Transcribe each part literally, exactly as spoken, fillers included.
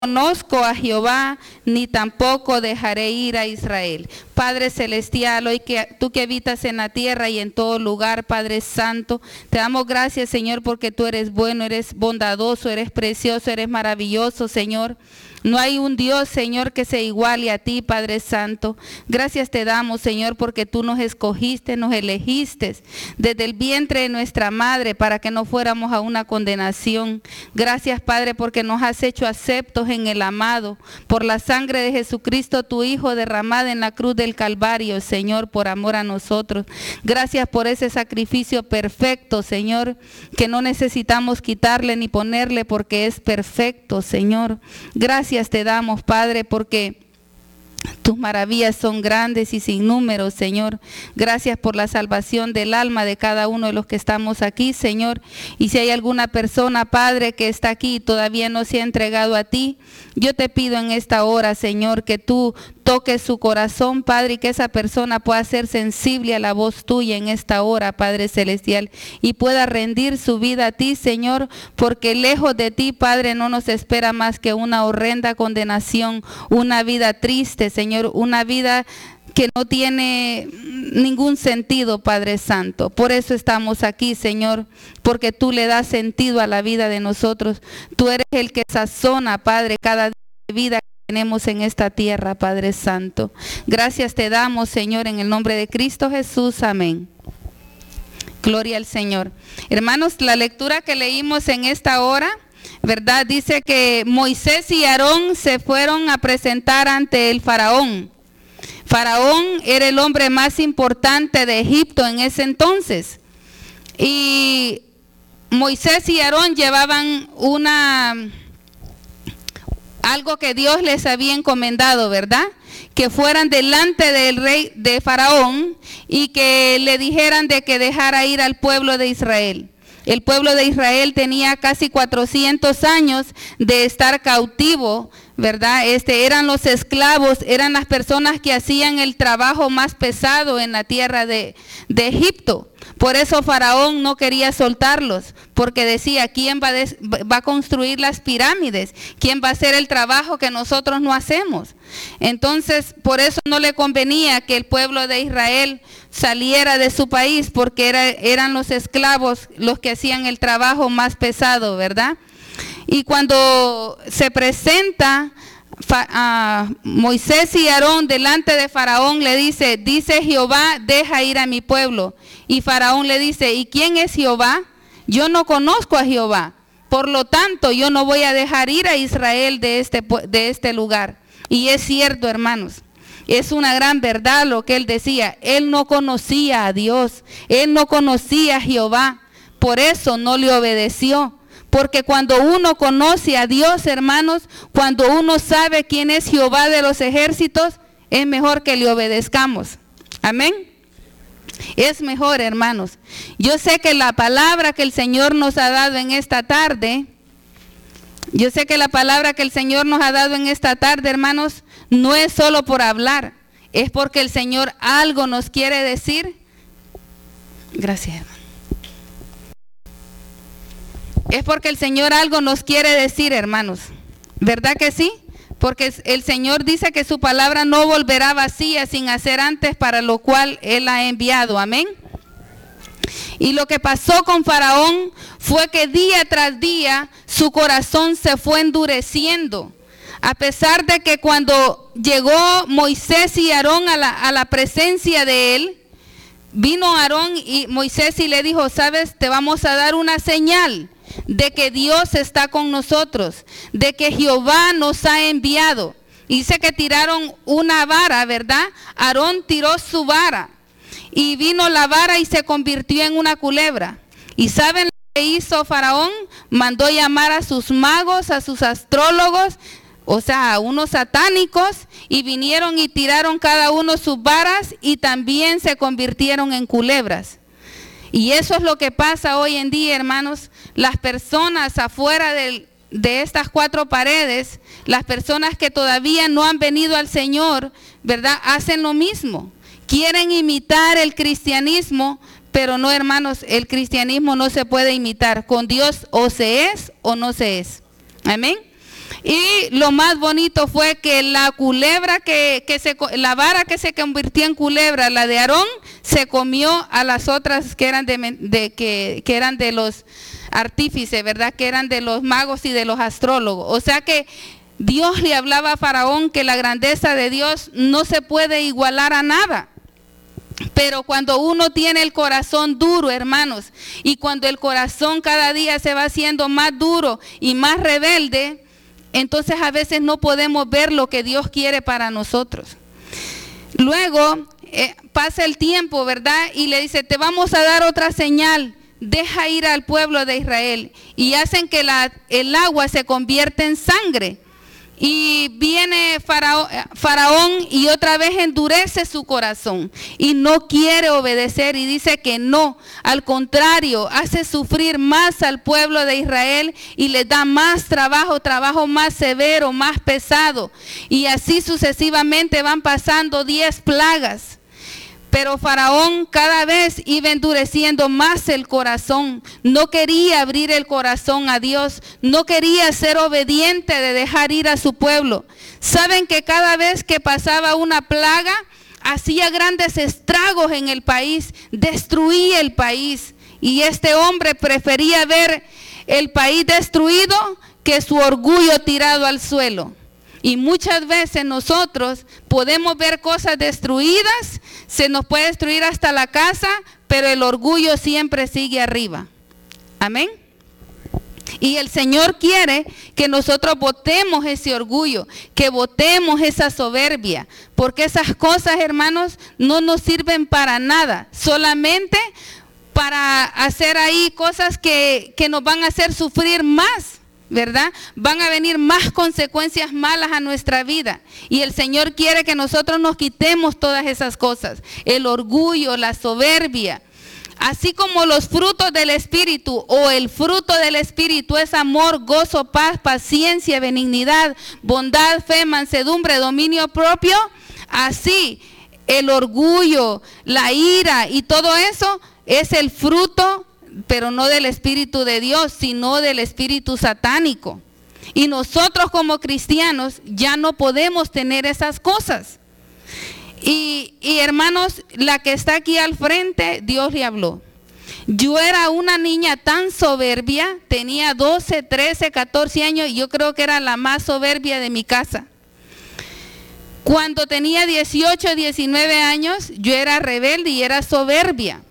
conozco a Jehová, ni tampoco dejaré ir a Israel. Padre celestial, hoy que tú que habitas en la tierra y en todo lugar, Padre santo, te damos gracias, Señor, porque tú eres bueno, eres bondadoso, eres precioso, eres maravilloso, Señor. No hay un Dios, Señor, que se iguale a ti, Padre Santo. Gracias te damos, Señor, porque tú nos escogiste, nos elegiste desde el vientre de nuestra madre para que no fuéramos a una condenación. Gracias, Padre, porque nos has hecho aceptos en el amado, por la sangre de Jesucristo, tu Hijo, derramada en la cruz del Calvario, Señor, por amor a nosotros. Gracias por ese sacrificio perfecto, Señor, que no necesitamos quitarle ni ponerle porque es perfecto, Señor. Gracias te damos, Padre, porque tus maravillas son grandes y sin número, Señor. Gracias por la salvación del alma de cada uno de los que estamos aquí, Señor. Y si hay alguna persona, Padre, que está aquí y todavía no se ha entregado a ti, yo te pido en esta hora, Señor, que tú toques su corazón, Padre, y que esa persona pueda ser sensible a la voz tuya en esta hora, Padre celestial, y pueda rendir su vida a ti, Señor, porque lejos de ti, Padre, no nos espera más que una horrenda condenación, una vida triste, Señor, una vida que no tiene ningún sentido, Padre Santo. Por eso estamos aquí, Señor, porque tú le das sentido a la vida de nosotros. Tú eres el que sazona, Padre, cada día de vida que tenemos en esta tierra, Padre Santo. Gracias te damos, Señor, en el nombre de Cristo Jesús. Amén. Gloria al Señor. Hermanos, la lectura que leímos en esta hora, ¿verdad? Dice que Moisés y Aarón se fueron a presentar ante el faraón. Faraón era el hombre más importante de Egipto en ese entonces. Y Moisés y Aarón llevaban una, algo que Dios les había encomendado, ¿verdad? Que fueran delante del rey de Faraón y que le dijeran de que dejara ir al pueblo de Israel. El pueblo de Israel tenía casi cuatrocientos años de estar cautivo, ¿verdad? Este, eran los esclavos, eran las personas que hacían el trabajo más pesado en la tierra de, de Egipto. Por eso Faraón no quería soltarlos, porque decía, ¿quién va, de, va a construir las pirámides? ¿Quién va a hacer el trabajo que nosotros no hacemos? Entonces, por eso no le convenía que el pueblo de Israel saliera de su país, porque era, eran los esclavos los que hacían el trabajo más pesado, ¿verdad? Y cuando se presenta a Moisés y Aarón delante de Faraón, le dice, dice Jehová, deja ir a mi pueblo. Y Faraón le dice, ¿y quién es Jehová? Yo no conozco a Jehová, por lo tanto yo no voy a dejar ir a Israel de este, de este lugar. Y es cierto, hermanos, es una gran verdad lo que él decía. Él no conocía a Dios, él no conocía a Jehová, por eso no le obedeció. Porque cuando uno conoce a Dios, hermanos, cuando uno sabe quién es Jehová de los ejércitos, es mejor que le obedezcamos. Amén. Es mejor, hermanos. Yo sé que la palabra que el Señor nos ha dado en esta tarde, yo sé que la palabra que el Señor nos ha dado en esta tarde, hermanos, no es solo por hablar, es porque el Señor algo nos quiere decir. Gracias, hermano. Es porque el Señor algo nos quiere decir, hermanos. ¿Verdad que sí? Porque el Señor dice que su palabra no volverá vacía sin hacer antes para lo cual Él ha enviado. Amén. Y lo que pasó con Faraón fue que día tras día su corazón se fue endureciendo. A pesar de que cuando llegó Moisés y Aarón a la, a la presencia de él, vino Aarón y Moisés y le dijo, ¿sabes? Te vamos a dar una señal de que Dios está con nosotros, de que Jehová nos ha enviado. Y dice que tiraron una vara, ¿verdad? Aarón tiró su vara y vino la vara y se convirtió en una culebra. ¿Y saben lo que hizo Faraón? Mandó llamar a sus magos, a sus astrólogos, o sea, a unos satánicos, y vinieron y tiraron cada uno sus varas y también se convirtieron en culebras. Y eso es lo que pasa hoy en día, hermanos. Las personas afuera del, de estas cuatro paredes, las personas que todavía no han venido al Señor, ¿verdad? Hacen lo mismo. Quieren imitar el cristianismo, pero no, hermanos, el cristianismo no se puede imitar. Con Dios o se es o no se es. Amén. Y lo más bonito fue que la culebra que, que se, la vara que se convirtió en culebra, la de Aarón, se comió a las otras que eran de, de que, que eran de los artífices, ¿verdad? Que eran de los magos y de los astrólogos. O sea que Dios le hablaba a Faraón que la grandeza de Dios no se puede igualar a nada. Pero cuando uno tiene el corazón duro, hermanos, y cuando el corazón cada día se va haciendo más duro y más rebelde, entonces a veces no podemos ver lo que Dios quiere para nosotros. Luego eh, pasa el tiempo, ¿verdad? Y le dice, te vamos a dar otra señal, deja ir al pueblo de Israel. Y hacen que la, el agua se convierta en sangre. Y viene Faraón, Faraón y otra vez endurece su corazón y no quiere obedecer y dice que no. Al contrario, hace sufrir más al pueblo de Israel y les da más trabajo, trabajo más severo, más pesado. Y así sucesivamente van pasando diez plagas. Pero Faraón cada vez iba endureciendo más el corazón. No quería abrir el corazón a Dios. No quería ser obediente de dejar ir a su pueblo. Saben que cada vez que pasaba una plaga, hacía grandes estragos en el país, destruía el país. Y este hombre prefería ver el país destruido que su orgullo tirado al suelo. Y muchas veces nosotros podemos ver cosas destruidas, se nos puede destruir hasta la casa, pero el orgullo siempre sigue arriba. Amén. Y el Señor quiere que nosotros botemos ese orgullo, que botemos esa soberbia, porque esas cosas, hermanos, no nos sirven para nada, solamente para hacer ahí cosas que, que nos van a hacer sufrir más. ¿Verdad? Van a venir más consecuencias malas a nuestra vida. Y el Señor quiere que nosotros nos quitemos todas esas cosas. El orgullo, la soberbia. Así como los frutos del Espíritu o el fruto del Espíritu es amor, gozo, paz, paciencia, benignidad, bondad, fe, mansedumbre, dominio propio. Así el orgullo, la ira y todo eso es el fruto, pero no del Espíritu de Dios, sino del espíritu satánico. Y nosotros como cristianos ya no podemos tener esas cosas. Y, y hermanos, la que está aquí al frente, Dios le habló. Yo era una niña tan soberbia, tenía doce, trece, catorce años, y yo creo que era la más soberbia de mi casa. Cuando tenía dieciocho, diecinueve años, yo era rebelde y era soberbia.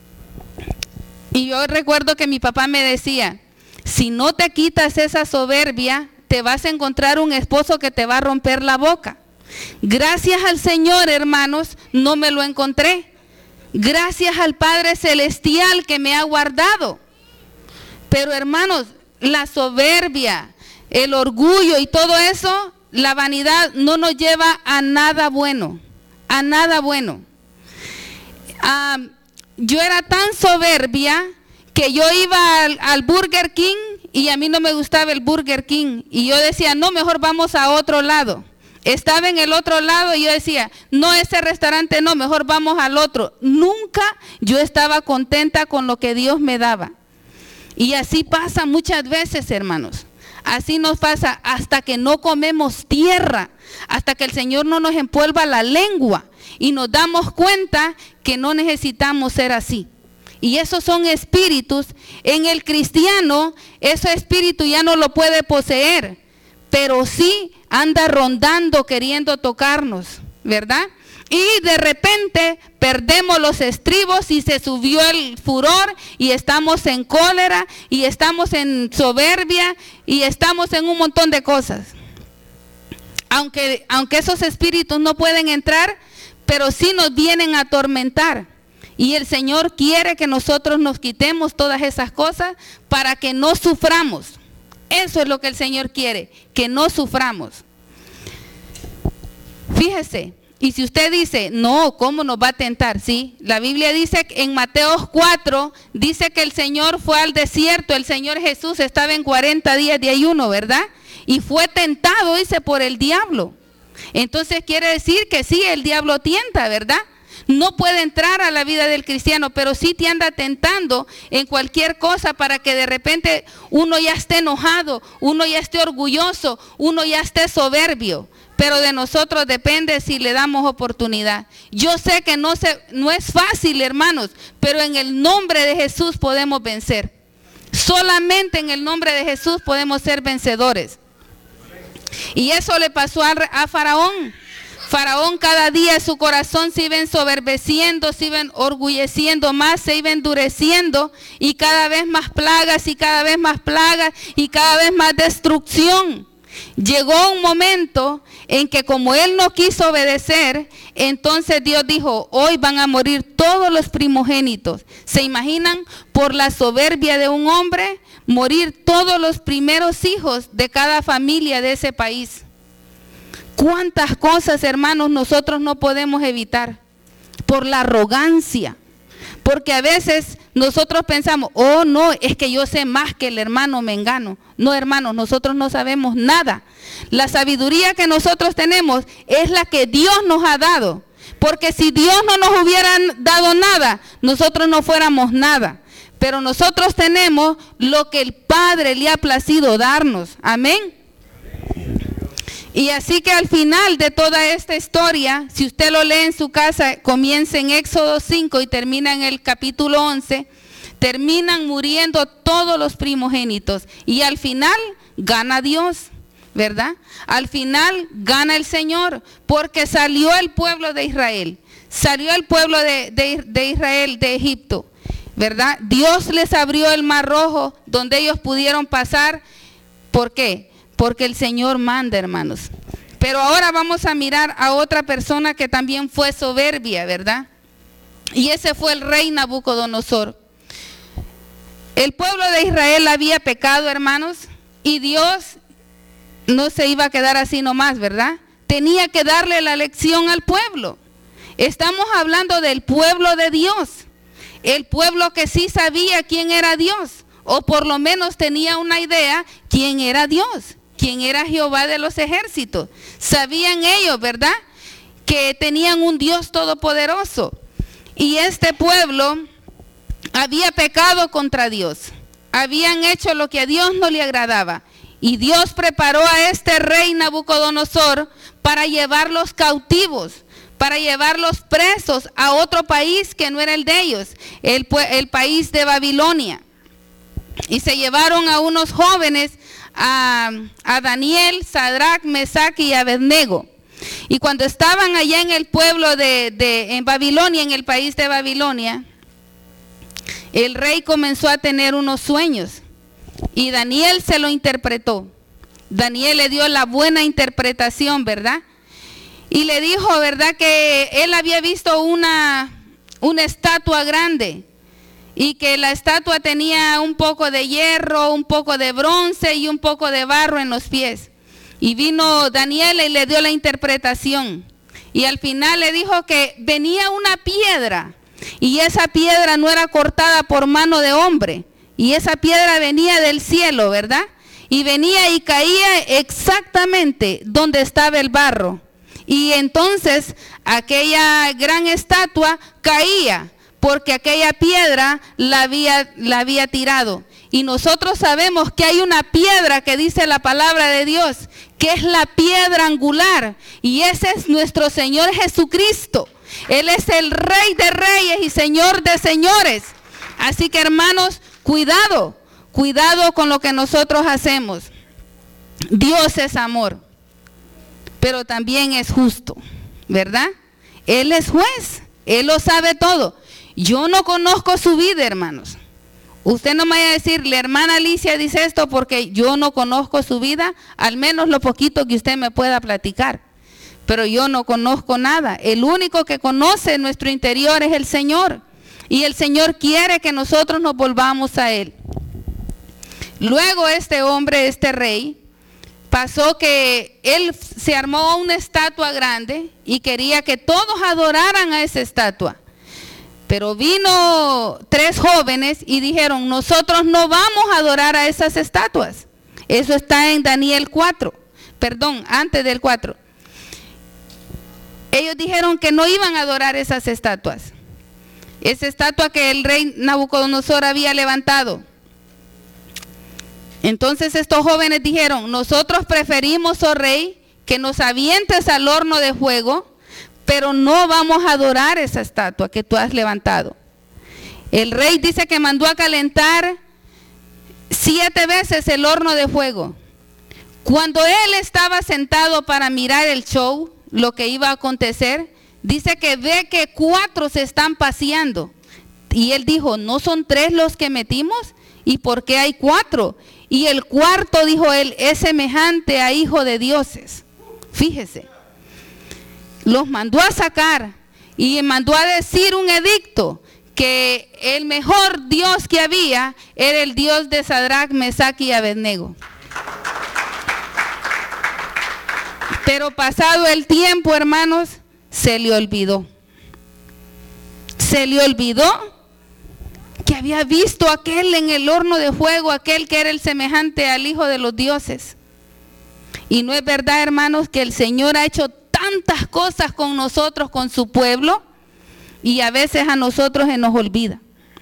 Y yo recuerdo que mi papá me decía, si no te quitas esa soberbia, te vas a encontrar un esposo que te va a romper la boca. Gracias al Señor, hermanos, no me lo encontré. Gracias al Padre Celestial que me ha guardado. Pero hermanos, la soberbia, el orgullo y todo eso, la vanidad no nos lleva a nada bueno, a nada bueno. Ah, Yo era tan soberbia que yo iba al, al Burger King y a mí no me gustaba el Burger King. Y yo decía, no, mejor vamos a otro lado. Estaba en el otro lado y yo decía, no, ese restaurante no, mejor vamos al otro. Nunca yo estaba contenta con lo que Dios me daba. Y así pasa muchas veces, hermanos. Así nos pasa hasta que no comemos tierra, hasta que el Señor no nos envuelva la lengua y nos damos cuenta que no necesitamos ser así. Y esos son espíritus. En el cristiano, ese espíritu ya no lo puede poseer, pero sí anda rondando queriendo tocarnos, ¿verdad? Y de repente perdemos los estribos y se subió el furor y estamos en cólera y estamos en soberbia y estamos en un montón de cosas. Aunque, aunque esos espíritus no pueden entrar, pero sí nos vienen a atormentar. Y el Señor quiere que nosotros nos quitemos todas esas cosas para que no suframos. Eso es lo que el Señor quiere, que no suframos. Fíjese. Y si usted dice, no, ¿cómo nos va a tentar? Sí, la Biblia dice en Mateo cuatro, dice que el Señor fue al desierto, el Señor Jesús estaba en cuarenta días de ayuno, ¿verdad? Y fue tentado, dice, por el diablo. Entonces quiere decir que sí, el diablo tienta, ¿verdad? no puede entrar a la vida del cristiano, pero sí te anda tentando en cualquier cosa para que de repente uno ya esté enojado, uno ya esté orgulloso, uno ya esté soberbio. Pero de nosotros depende si le damos oportunidad. Yo sé que no, se, no es fácil, hermanos, pero en el nombre de Jesús podemos vencer. Solamente en el nombre de Jesús podemos ser vencedores. Y eso le pasó a, a Faraón. Faraón cada día su corazón se iba ensoberbeciendo, se iba orgulleciendo más, se iba endureciendo, y cada vez más plagas y cada vez más plagas y cada vez más destrucción. Llegó un momento en que como él no quiso obedecer, entonces Dios dijo, hoy van a morir todos los primogénitos. ¿Se imaginan? Por la soberbia de un hombre, morir todos los primeros hijos de cada familia de ese país. ¿Cuántas cosas, hermanos, nosotros no podemos evitar? Por la arrogancia. Porque a veces nosotros pensamos, oh no, es que yo sé más que el hermano mengano. No, hermanos, nosotros no sabemos nada. La sabiduría que nosotros tenemos es la que Dios nos ha dado. Porque si Dios no nos hubiera dado nada, nosotros no fuéramos nada. Pero nosotros tenemos lo que el Padre le ha placido darnos. Amén. Y así que al final de toda esta historia, si usted lo lee en su casa, comienza en Éxodo cinco y termina en el capítulo once, terminan muriendo todos los primogénitos. Y al final gana Dios, ¿verdad? Al final gana el Señor, porque salió el pueblo de Israel, salió el pueblo de, de, de Israel de Egipto, ¿verdad? Dios les abrió el mar rojo donde ellos pudieron pasar. ¿Por qué? Porque el Señor manda, hermanos. Pero ahora vamos a mirar a otra persona que también fue soberbia, ¿verdad? Y ese fue el rey Nabucodonosor. El pueblo de Israel había pecado, hermanos, y Dios no se iba a quedar así nomás, ¿verdad? Tenía que darle la lección al pueblo. Estamos hablando del pueblo de Dios, el pueblo que sí sabía quién era Dios, o por lo menos tenía una idea quién era Dios, quién era Jehová de los ejércitos. Sabían ellos, ¿verdad?, que tenían un Dios todopoderoso. Y este pueblo había pecado contra Dios. Habían hecho lo que a Dios no le agradaba. Y Dios preparó a este rey Nabucodonosor para llevarlos cautivos, para llevarlos presos a otro país que no era el de ellos, el, el país de Babilonia. Y se llevaron a unos jóvenes, a, a Daniel, Sadrach, Mesach y Abednego. Y cuando estaban allá en el pueblo de, de en Babilonia, en el país de Babilonia, el rey comenzó a tener unos sueños y Daniel se lo interpretó. Daniel le dio la buena interpretación, ¿verdad? Y le dijo, ¿verdad?, que él había visto una, una estatua grande, y que la estatua tenía un poco de hierro, un poco de bronce y un poco de barro en los pies. Y vino Daniel y le dio la interpretación. Y al final le dijo que venía una piedra, y esa piedra no era cortada por mano de hombre, y esa piedra venía del cielo, ¿verdad? Y venía y caía exactamente donde estaba el barro. Y entonces aquella gran estatua caía, porque aquella piedra la había, la había tirado. Y nosotros sabemos que hay una piedra que dice la palabra de Dios, que es la piedra angular. Y ese es nuestro Señor Jesucristo. Él es el Rey de Reyes y Señor de Señores. Así que, hermanos, cuidado, cuidado con lo que nosotros hacemos. Dios es amor, pero también es justo, ¿verdad? Él es juez, Él lo sabe todo. Yo no conozco su vida, hermanos. Usted no me vaya a decir, la hermana Alicia dice esto porque yo no conozco su vida, al menos lo poquito que usted me pueda platicar. Pero yo no conozco nada. El único que conoce nuestro interior es el Señor. Y el Señor quiere que nosotros nos volvamos a Él. Luego este hombre, este rey, pasó que él se armó una estatua grande y quería que todos adoraran a esa estatua. Pero vino tres jóvenes y dijeron, nosotros no vamos a adorar a esas estatuas. Eso está en Daniel cuatro, perdón, antes del cuatro. Ellos ellos dijeron que no iban a adorar esas estatuas. Esa estatua que el rey Nabucodonosor había levantado. Entonces estos jóvenes dijeron, nosotros preferimos, oh rey, que nos avientes al horno de fuego, pero no vamos a adorar esa estatua que tú has levantado. El rey dice que mandó a calentar siete veces el horno de fuego. Cuando él estaba sentado para mirar el show, lo que iba a acontecer, dice que ve que cuatro se están paseando. Y él dijo, ¿no son tres los que metimos? ¿Y por qué hay cuatro? Y el cuarto, dijo él, es semejante a hijo de dioses. Fíjese, los mandó a sacar y mandó a decir un edicto que el mejor Dios que había era el Dios de Sadrach, Mesach y Abednego. Pero pasado el tiempo, hermanos, se le olvidó. Se le olvidó que había visto aquel en el horno de fuego, aquel que era el semejante al hijo de los dioses. Y no es verdad, hermanos, que el Señor ha hecho tantas cosas con nosotros, con su pueblo, y a veces a nosotros se nos olvida.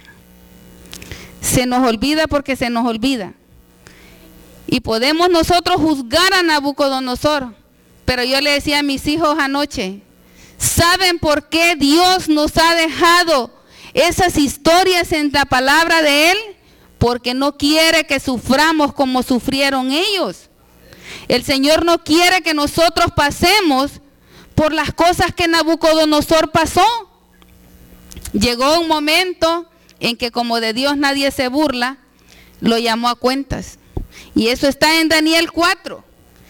Se nos olvida porque se nos olvida. Y podemos nosotros juzgar a Nabucodonosor, pero yo le decía a mis hijos anoche, ¿saben por qué Dios nos ha dejado esas historias en la palabra de Él? Porque no quiere que suframos como sufrieron ellos. El Señor no quiere que nosotros pasemos por las cosas que Nabucodonosor pasó. Llegó un momento en que como de Dios nadie se burla, lo llamó a cuentas. Y eso está en Daniel cuatro.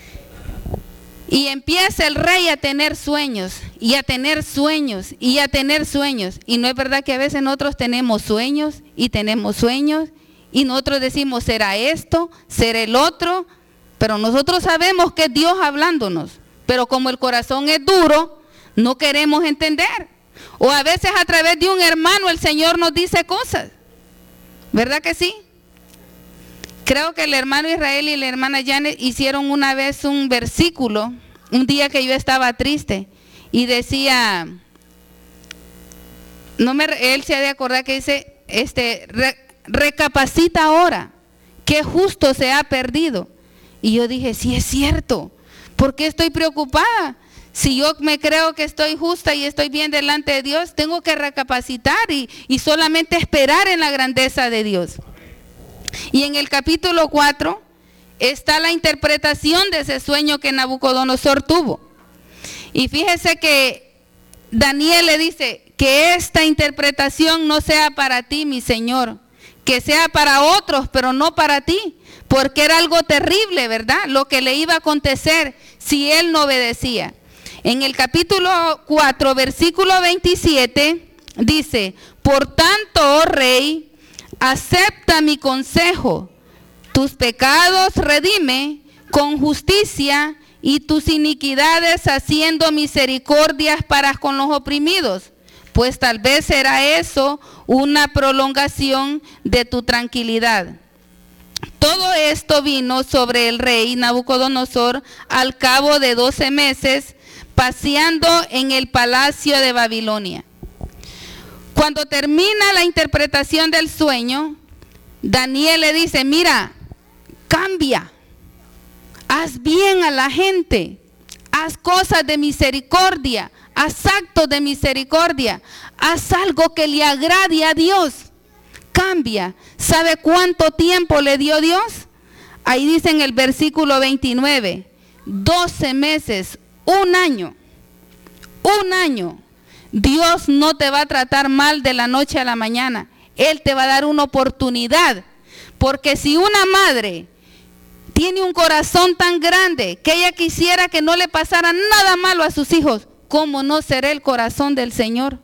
Y empieza el rey a tener sueños, y a tener sueños, y a tener sueños. Y no es verdad que a veces nosotros tenemos sueños, y tenemos sueños, y nosotros decimos, ¿será esto? ¿Será el otro? Pero nosotros sabemos que es Dios hablándonos. Pero como el corazón es duro, no queremos entender. O a veces a través de un hermano el Señor nos dice cosas. ¿Verdad que sí? Creo que el hermano Israel y la hermana Janet hicieron una vez un versículo, un día que yo estaba triste, y decía, no me, él se ha de acordar que dice, este, re, recapacita ahora, que justo se ha perdido. Y yo dije, sí es cierto, ¿por qué estoy preocupada? Si yo me creo que estoy justa y estoy bien delante de Dios, tengo que recapacitar y, y solamente esperar en la grandeza de Dios. Y en el capítulo cuatro está la interpretación de ese sueño que Nabucodonosor tuvo. Y fíjese que Daniel le dice, que esta interpretación no sea para ti, mi Señor, que sea para otros, pero no para ti, porque era algo terrible, ¿verdad? Lo que le iba a acontecer si él no obedecía. En el capítulo cuatro, versículo veintisiete, dice, por tanto, oh rey, acepta mi consejo, tus pecados redime con justicia y tus iniquidades haciendo misericordias para con los oprimidos, pues tal vez será eso una prolongación de tu tranquilidad. Todo esto vino sobre el rey Nabucodonosor al cabo de doce meses, paseando en el palacio de Babilonia. Cuando termina la interpretación del sueño, Daniel le dice, mira, cambia, haz bien a la gente, haz cosas de misericordia, haz actos de misericordia, haz algo que le agrade a Dios, cambia. ¿Sabe cuánto tiempo le dio Dios? Ahí dice en el versículo veintinueve, doce meses, un año, un año. Dios no te va a tratar mal de la noche a la mañana. Él te va a dar una oportunidad. Porque si una madre tiene un corazón tan grande que ella quisiera que no le pasara nada malo a sus hijos, ¿cómo no será el corazón del Señor?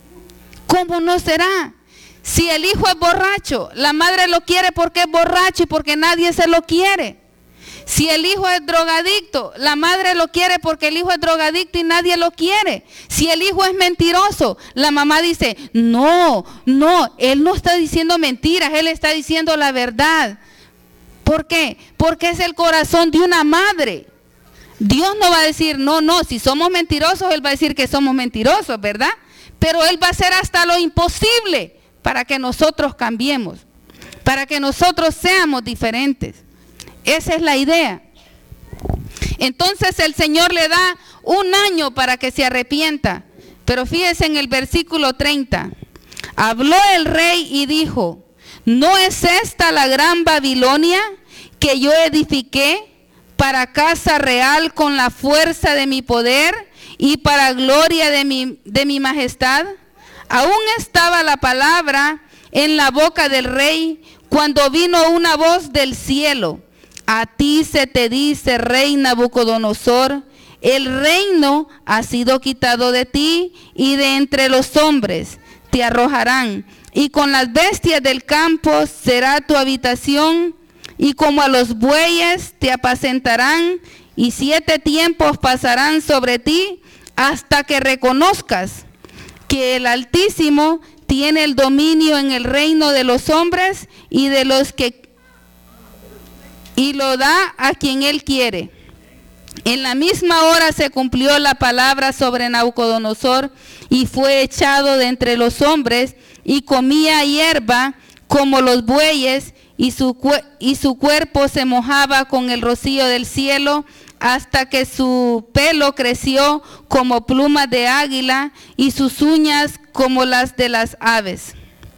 ¿Cómo no será? Si el hijo es borracho, la madre lo quiere porque es borracho y porque nadie se lo quiere. Si el hijo es drogadicto, la madre lo quiere porque el hijo es drogadicto y nadie lo quiere. Si el hijo es mentiroso, la mamá dice, no, no, él no está diciendo mentiras, él está diciendo la verdad. ¿Por qué? Porque es el corazón de una madre. Dios no va a decir, no, no, si somos mentirosos, Él va a decir que somos mentirosos, ¿verdad? Pero Él va a hacer hasta lo imposible para que nosotros cambiemos, para que nosotros seamos diferentes. Esa es la idea. Entonces el Señor le da un año para que se arrepienta. Pero fíjese en el versículo treinta. Habló el rey y dijo, ¿no es esta la gran Babilonia que yo edifiqué para casa real con la fuerza de mi poder y para gloria de mi, de mi majestad? Aún estaba la palabra en la boca del rey cuando vino una voz del cielo. A ti se te dice, rey Nabucodonosor, el reino ha sido quitado de ti y de entre los hombres te arrojarán. Y con las bestias del campo será tu habitación, y como a los bueyes te apacentarán, y siete tiempos pasarán sobre ti hasta que reconozcas que el Altísimo tiene el dominio en el reino de los hombres y de los que y lo da a quien Él quiere. En la misma hora se cumplió la palabra sobre Nabucodonosor y fue echado de entre los hombres y comía hierba como los bueyes y su, y su cuerpo se mojaba con el rocío del cielo hasta que su pelo creció como plumas de águila y sus uñas como las de las aves.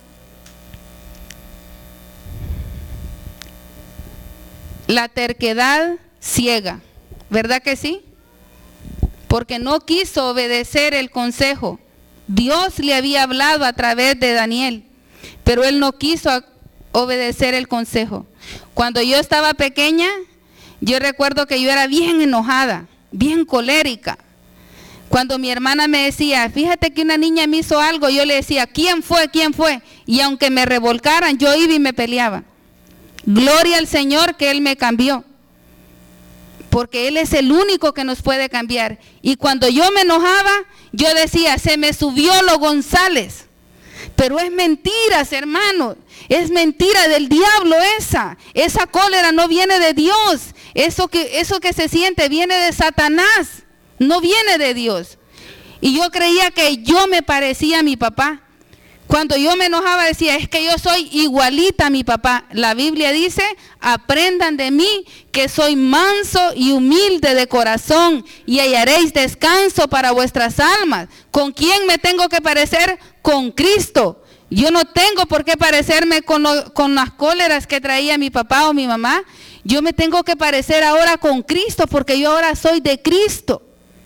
La terquedad ciega, ¿verdad que sí? Porque no quiso obedecer el consejo. Dios le había hablado a través de Daniel, pero él no quiso obedecer el consejo. Cuando yo estaba pequeña, yo recuerdo que yo era bien enojada, bien colérica. Cuando mi hermana me decía, fíjate que una niña me hizo algo, yo le decía, ¿quién fue? ¿Quién fue? Y aunque me revolcaran, yo iba y me peleaba. Gloria al Señor que Él me cambió, porque Él es el único que nos puede cambiar. Y cuando yo me enojaba, yo decía, se me subió lo González. Pero es mentiras, hermanos, es mentira del diablo esa. Esa cólera no viene de Dios. Eso que, eso que se siente viene de Satanás, no viene de Dios. Y yo creía que yo me parecía a mi papá. Cuando yo me enojaba decía, es que yo soy igualita a mi papá. La Biblia dice, aprendan de mí que soy manso y humilde de corazón y hallaréis descanso para vuestras almas. ¿Con quién me tengo que parecer? Con Cristo. Yo no tengo por qué parecerme con, lo, con las cóleras que traía mi papá o mi mamá. Yo me tengo que parecer ahora con Cristo porque yo ahora soy de Cristo.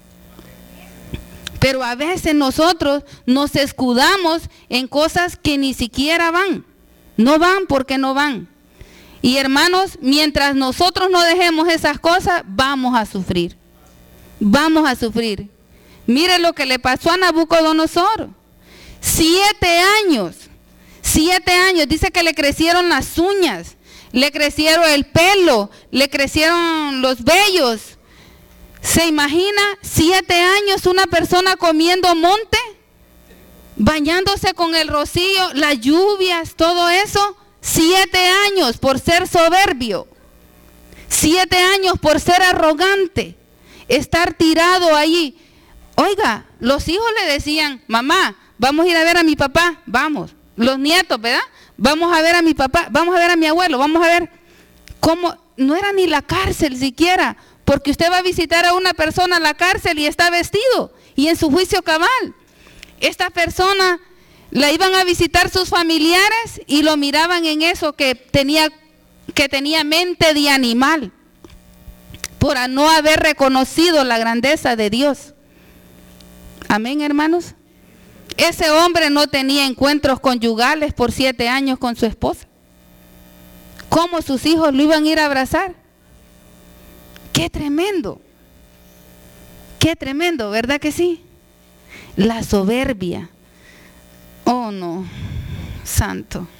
Pero a veces nosotros nos escudamos en cosas que ni siquiera van. No van porque no van. Y hermanos, mientras nosotros no dejemos esas cosas, vamos a sufrir. Vamos a sufrir. Mire lo que le pasó a Nabucodonosor. Siete años. Siete años. Dice que le crecieron las uñas, le crecieron el pelo, le crecieron los vellos. ¿Se imagina siete años una persona comiendo monte? Bañándose con el rocío, las lluvias, todo eso. Siete años por ser soberbio. Siete años por ser arrogante. Estar tirado allí. Oiga, los hijos le decían, mamá, vamos a ir a ver a mi papá. Vamos. Los nietos, ¿verdad? Vamos a ver a mi papá, vamos a ver a mi abuelo, vamos a ver cómo. No era ni la cárcel siquiera. Porque usted va a visitar a una persona en la cárcel y está vestido y en su juicio cabal. Esta persona la iban a visitar sus familiares y lo miraban en eso que tenía, que tenía mente de animal, por no haber reconocido la grandeza de Dios. Amén, hermanos. Ese hombre no tenía encuentros conyugales por siete años con su esposa. ¿Cómo sus hijos lo iban a ir a abrazar? ¡Qué tremendo! ¡Qué tremendo! ¿Verdad que sí? La soberbia. Oh, no. Santo.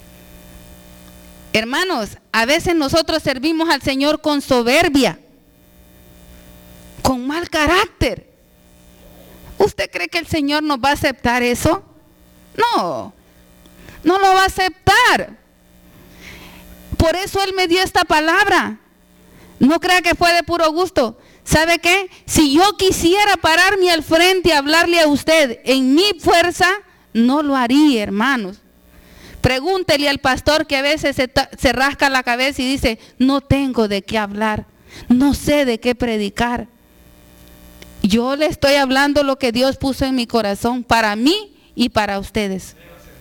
Hermanos, a veces nosotros servimos al Señor con soberbia, con mal carácter. ¿Usted cree que el Señor nos va a aceptar eso? No, no lo va a aceptar. Por eso Él me dio esta palabra. No crea que fue de puro gusto. ¿sabe qué? Si yo quisiera pararme al frente y hablarle a usted en mi fuerza, no lo haría, hermanos. Pregúntele al pastor que a veces se, se rasca la cabeza y dice, no tengo de qué hablar, no sé de qué predicar. Yo le estoy hablando lo que Dios puso en mi corazón para mí y para ustedes.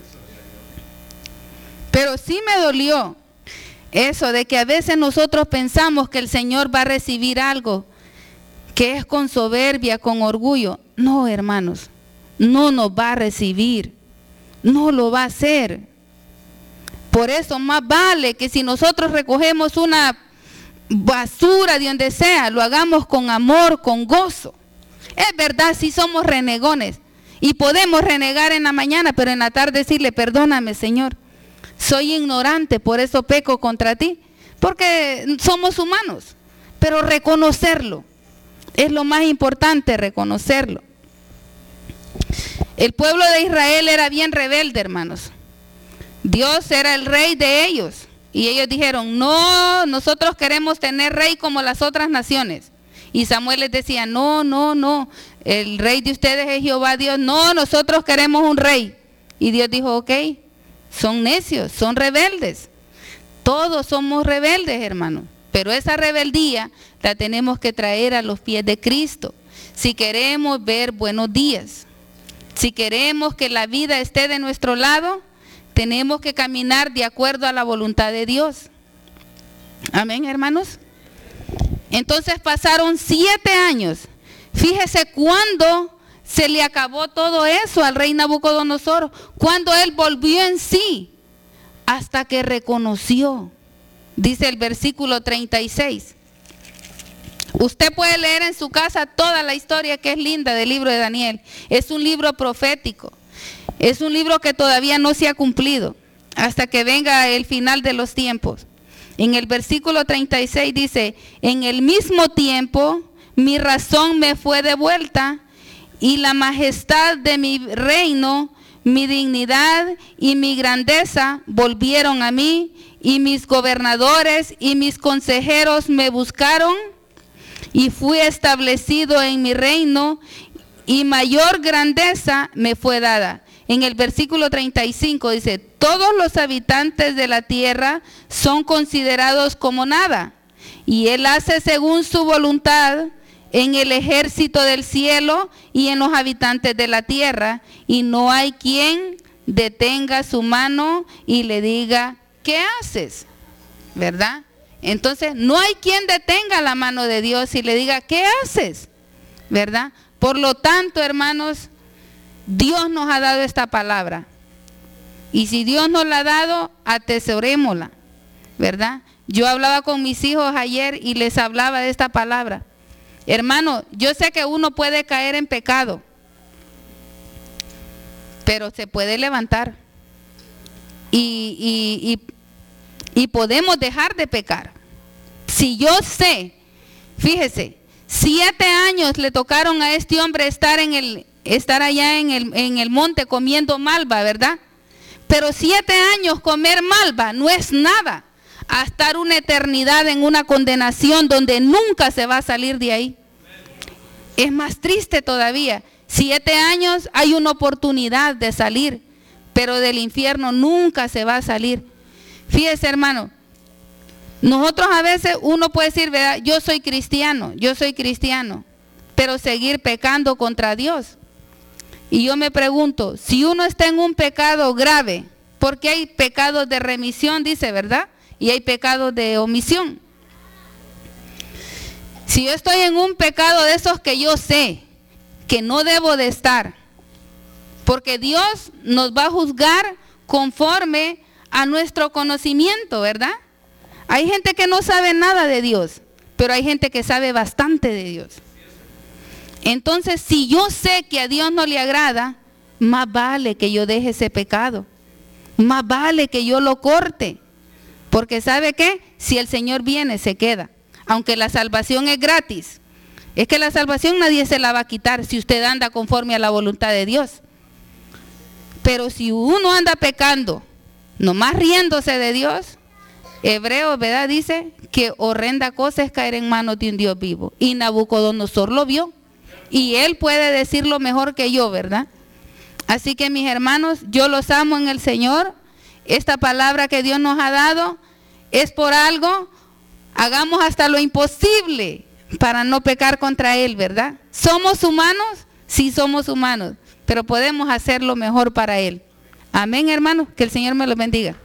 Pero sí me dolió eso de que a veces nosotros pensamos que el Señor va a recibir algo que es con soberbia, con orgullo. No, hermanos, no nos va a recibir, no lo va a hacer. Por eso más vale que si nosotros recogemos una basura de donde sea, lo hagamos con amor, con gozo. Es verdad, si somos renegones y podemos renegar en la mañana, pero en la tarde decirle, perdóname, Señor, soy ignorante, por eso peco contra ti, porque somos humanos, pero reconocerlo es lo más importante, reconocerlo. El pueblo de Israel era bien rebelde, hermanos. Dios era el rey de ellos y ellos dijeron, no, nosotros queremos tener rey como las otras naciones. Y Samuel les decía, no, no, no, el rey de ustedes es Jehová Dios, no, nosotros queremos un rey. Y Dios dijo, ok, son necios, son rebeldes. Todos somos rebeldes, hermanos, pero esa rebeldía la tenemos que traer a los pies de Cristo. Si queremos ver buenos días, si queremos que la vida esté de nuestro lado, tenemos que caminar de acuerdo a la voluntad de Dios. Amén, hermanos. Entonces pasaron siete años. Fíjese cuándo se le acabó todo eso al rey Nabucodonosor, cuando él volvió en sí, hasta que reconoció. Dice el versículo treinta y seis. Usted puede leer en su casa toda la historia que es linda del libro de Daniel. Es un libro profético. Es un libro que todavía no se ha cumplido hasta que venga el final de los tiempos. En el versículo treinta y seis dice, en el mismo tiempo mi razón me fue devuelta y la majestad de mi reino, mi dignidad y mi grandeza volvieron a mí y mis gobernadores y mis consejeros me buscaron y fui establecido en mi reino y mayor grandeza me fue dada. En el versículo treinta y cinco dice, todos los habitantes de la tierra son considerados como nada, y Él hace según su voluntad en el ejército del cielo y en los habitantes de la tierra, y no hay quien detenga su mano y le diga, ¿qué haces? ¿Verdad? Entonces, no hay quien detenga la mano de Dios y le diga, ¿qué haces? ¿Verdad? Por lo tanto, hermanos, Dios nos ha dado esta palabra. Y si Dios nos la ha dado, atesorémosla, ¿verdad? Yo hablaba con mis hijos ayer y les hablaba de esta palabra. Hermano, yo sé que uno puede caer en pecado, pero se puede levantar. Y, y, y, y podemos dejar de pecar. Si yo sé, fíjese, siete años le tocaron a este hombre estar en el... estar allá en el, en el monte comiendo malva, ¿verdad? Pero siete años comer malva no es nada a estar una eternidad en una condenación donde nunca se va a salir de ahí. Es más triste todavía. Siete años hay una oportunidad de salir, pero del infierno nunca se va a salir. Fíjese, hermano, nosotros a veces uno puede decir, ¿verdad? Yo soy cristiano, yo soy cristiano, pero seguir pecando contra Dios. Y yo me pregunto, si uno está en un pecado grave, porque hay pecados de remisión, dice, ¿verdad? Y hay pecados de omisión. Si yo estoy en un pecado de esos que yo sé que no debo de estar, porque Dios nos va a juzgar conforme a nuestro conocimiento, ¿verdad? Hay gente que no sabe nada de Dios, pero hay gente que sabe bastante de Dios. Entonces, si yo sé que a Dios no le agrada, más vale que yo deje ese pecado. Más vale que yo lo corte. Porque ¿sabe qué? Si el Señor viene, se queda. Aunque la salvación es gratis. Es que la salvación nadie se la va a quitar si usted anda conforme a la voluntad de Dios. Pero si uno anda pecando, nomás riéndose de Dios, Hebreos, ¿verdad? Dice que horrenda cosa es caer en manos de un Dios vivo. Y Nabucodonosor lo vio. Y él puede decirlo mejor que yo, ¿verdad? Así que mis hermanos, yo los amo en el Señor. Esta palabra que Dios nos ha dado es por algo. Hagamos hasta lo imposible para no pecar contra Él, ¿verdad? ¿Somos humanos? Sí, somos humanos, pero podemos hacer lo mejor para Él. Amén, hermanos. Que el Señor me los bendiga.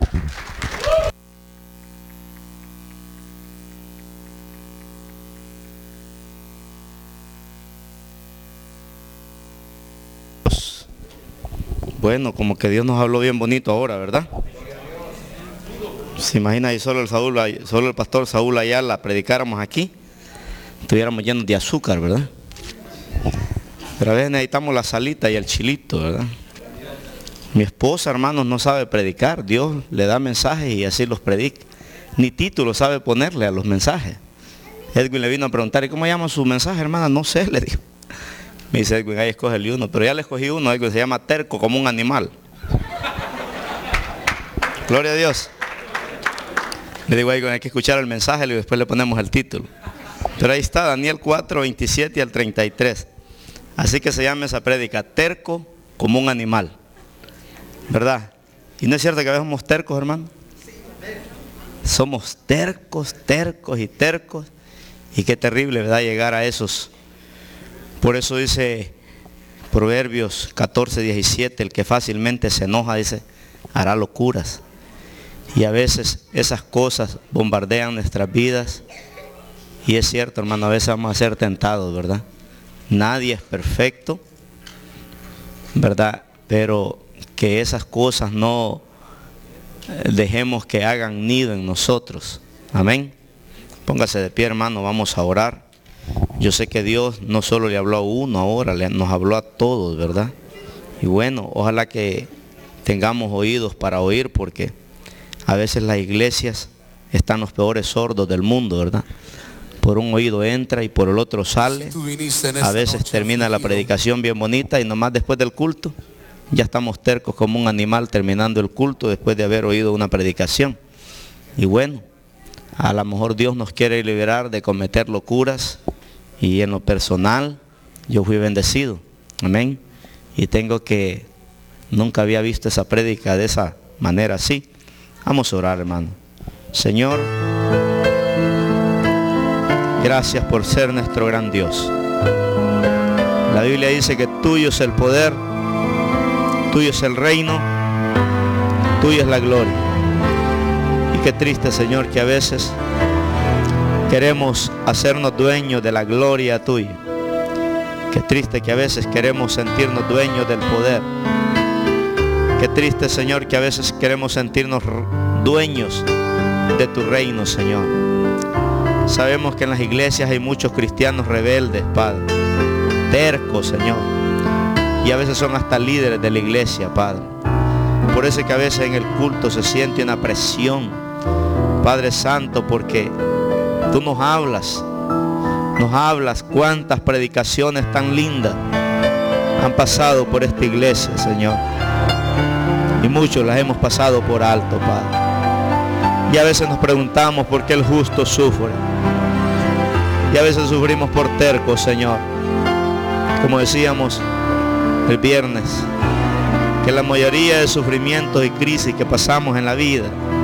Bueno, como que Dios nos habló bien bonito ahora, ¿verdad? Se imagina ahí solo el, Saúl, solo el pastor Saúl Ayala predicáramos aquí, estuviéramos llenos de azúcar, ¿verdad? Pero a veces necesitamos la salita y el chilito, ¿verdad? Mi esposa, hermanos, no sabe predicar. Dios le da mensajes y así los predica. Ni título sabe ponerle a los mensajes. Edwin le vino a preguntar, ¿y cómo llama su mensaje, hermana? No sé, le dijo. Me dice Edwin, ahí escógele uno. Pero ya le escogí uno, Edwin, se llama terco como un animal. Gloria a Dios. Le digo, Edwin, hay que escuchar el mensaje y después le ponemos el título. Pero ahí está, Daniel cuatro, veintisiete al treinta y tres. Así que se llama esa prédica, terco como un animal. ¿Verdad? ¿Y no es cierto que a veces somos tercos, hermano? Somos tercos, tercos y tercos. Y qué terrible, ¿verdad? Llegar a esos. Por eso dice Proverbios catorce, diecisiete, el que fácilmente se enoja, dice, hará locuras. Y a veces esas cosas bombardean nuestras vidas. Y es cierto, hermano, a veces vamos a ser tentados, ¿verdad? Nadie es perfecto, ¿verdad? Pero que esas cosas no dejemos que hagan nido en nosotros. Amén. Póngase de pie, hermano, vamos a orar. Yo sé que Dios no solo le habló a uno ahora, le, nos habló a todos, ¿verdad? Y bueno, ojalá que tengamos oídos para oír, porque a veces las iglesias están los peores sordos del mundo, ¿verdad? Por un oído entra y por el otro sale. A veces termina la predicación bien bonita y nomás después del culto ya estamos tercos como un animal terminando el culto después de haber oído una predicación. Y bueno, a lo mejor Dios nos quiere liberar de cometer locuras, y en lo personal yo fui bendecido. Amén. Y tengo que, nunca había visto esa prédica de esa manera así. Vamos a orar, hermano. Señor, gracias por ser nuestro gran Dios. La Biblia dice que tuyo es el poder, tuyo es el reino, tuyo es la gloria. Y qué triste, Señor, que a veces queremos hacernos dueños de la gloria tuya. Qué triste que a veces queremos sentirnos dueños del poder. Qué triste, Señor, que a veces queremos sentirnos dueños de tu reino, Señor. Sabemos que en las iglesias hay muchos cristianos rebeldes, Padre, tercos, Señor, y a veces son hasta líderes de la iglesia, Padre. Por eso es que a veces en el culto se siente una presión, Padre Santo, porque tú nos hablas, nos hablas cuántas predicaciones tan lindas han pasado por esta iglesia, Señor, y muchos las hemos pasado por alto, Padre. Y a veces nos preguntamos por qué el justo sufre. Y a veces sufrimos por tercos, Señor. Como decíamos el viernes, que la mayoría de sufrimientos y crisis que pasamos en la vida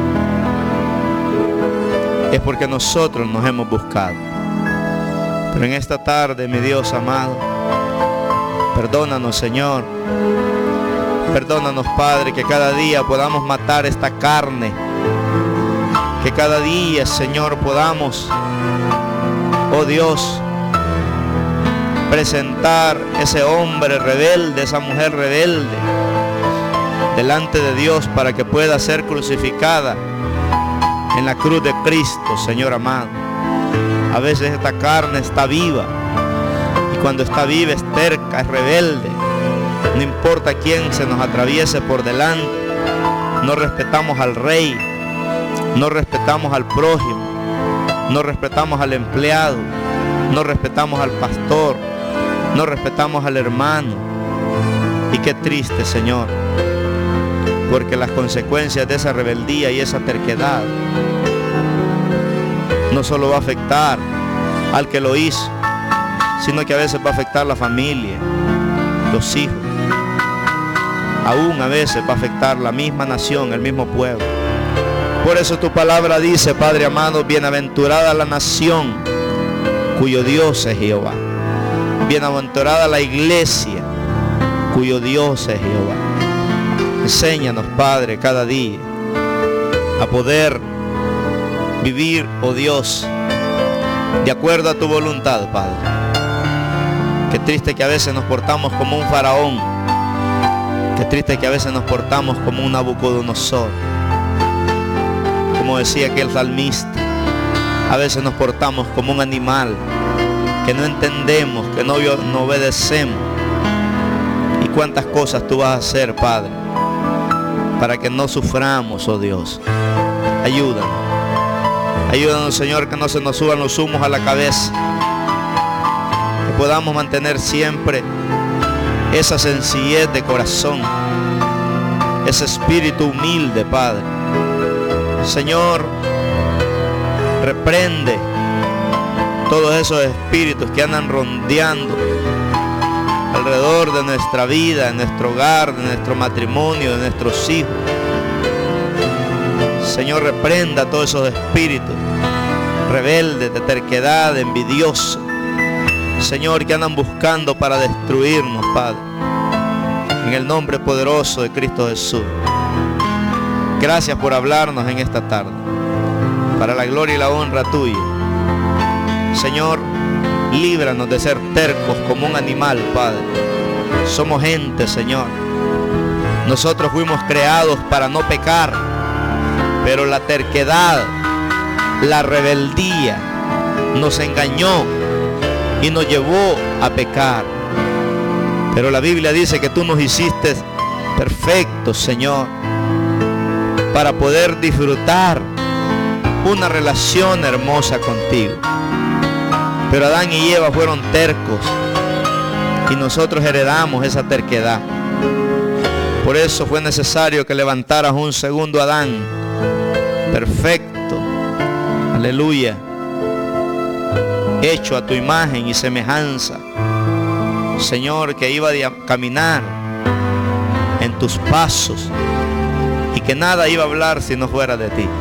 es porque nosotros nos hemos buscado. Pero en esta tarde, mi Dios amado, perdónanos, Señor. Perdónanos, Padre, que cada día podamos matar esta carne. Que cada día, Señor, podamos, oh Dios, presentar ese hombre rebelde, esa mujer rebelde, delante de Dios para que pueda ser crucificada en la cruz de Cristo, Señor amado. A veces esta carne está viva, y cuando está viva es terca, es rebelde. No importa quién se nos atraviese por delante, no respetamos al rey, no respetamos al prójimo, no respetamos al empleado, no respetamos al pastor, no respetamos al hermano. Y qué triste, Señor, porque las consecuencias de esa rebeldía y esa terquedad no solo va a afectar al que lo hizo, sino que a veces va a afectar la familia, los hijos. Aún a veces va a afectar la misma nación, el mismo pueblo. Por eso tu palabra dice, Padre amado, bienaventurada la nación cuyo Dios es Jehová. Bienaventurada la iglesia cuyo Dios es Jehová. Enséñanos, Padre, cada día a poder vivir, oh Dios, de acuerdo a tu voluntad, Padre. Qué triste que a veces nos portamos como un faraón. Qué triste que a veces nos portamos como un Nabucodonosor. Como decía aquel salmista, a veces nos portamos como un animal que no entendemos, que no, no obedecemos. Y cuántas cosas tú vas a hacer, Padre, para que no suframos, oh Dios. Ayúdanos. Ayúdanos, Señor, que no se nos suban los humos a la cabeza. Que podamos mantener siempre esa sencillez de corazón, ese espíritu humilde, Padre. Señor, reprende todos esos espíritus que andan rondeando alrededor de nuestra vida, de nuestro hogar, de nuestro matrimonio, de nuestros hijos. Señor, reprenda todos esos espíritus rebeldes, de terquedad, envidiosos, Señor, que andan buscando para destruirnos, Padre. En el nombre poderoso de Cristo Jesús. Gracias por hablarnos en esta tarde, para la gloria y la honra tuya. Señor, líbranos de ser tercos como un animal, Padre. Somos gente, Señor. Nosotros fuimos creados para no pecar, pero la terquedad, la rebeldía nos engañó y nos llevó a pecar. Pero la Biblia dice que tú nos hiciste perfectos, Señor, para poder disfrutar una relación hermosa contigo. Pero Adán y Eva fueron tercos y nosotros heredamos esa terquedad. Por eso fue necesario que levantaras un segundo Adán, perfecto, aleluya, hecho a tu imagen y semejanza, Señor, que iba a caminar en tus pasos y que nada iba a hablar si no fuera de ti.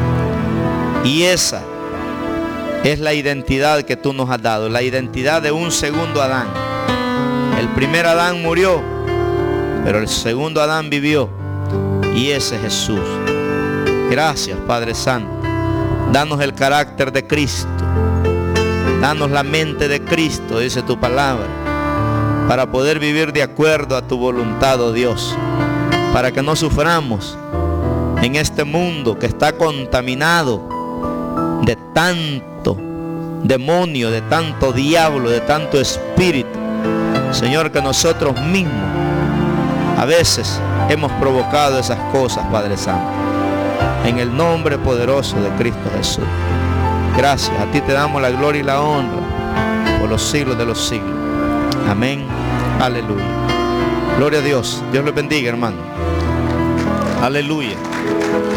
Y esa es la identidad que tú nos has dado, la identidad de un segundo Adán. El primer Adán murió, pero el segundo Adán vivió, y ese es Jesús. Gracias, Padre Santo. Danos el carácter de Cristo, danos la mente de Cristo, dice tu palabra, para poder vivir de acuerdo a tu voluntad, oh Dios, para que no suframos en este mundo que está contaminado de tanto demonio, de tanto diablo, de tanto espíritu, Señor, que nosotros mismos a veces hemos provocado esas cosas, Padre Santo. En el nombre poderoso de Cristo Jesús. Gracias, a ti te damos la gloria y la honra por los siglos de los siglos. Amén, aleluya. Gloria a Dios. Dios les bendiga, hermano. Aleluya.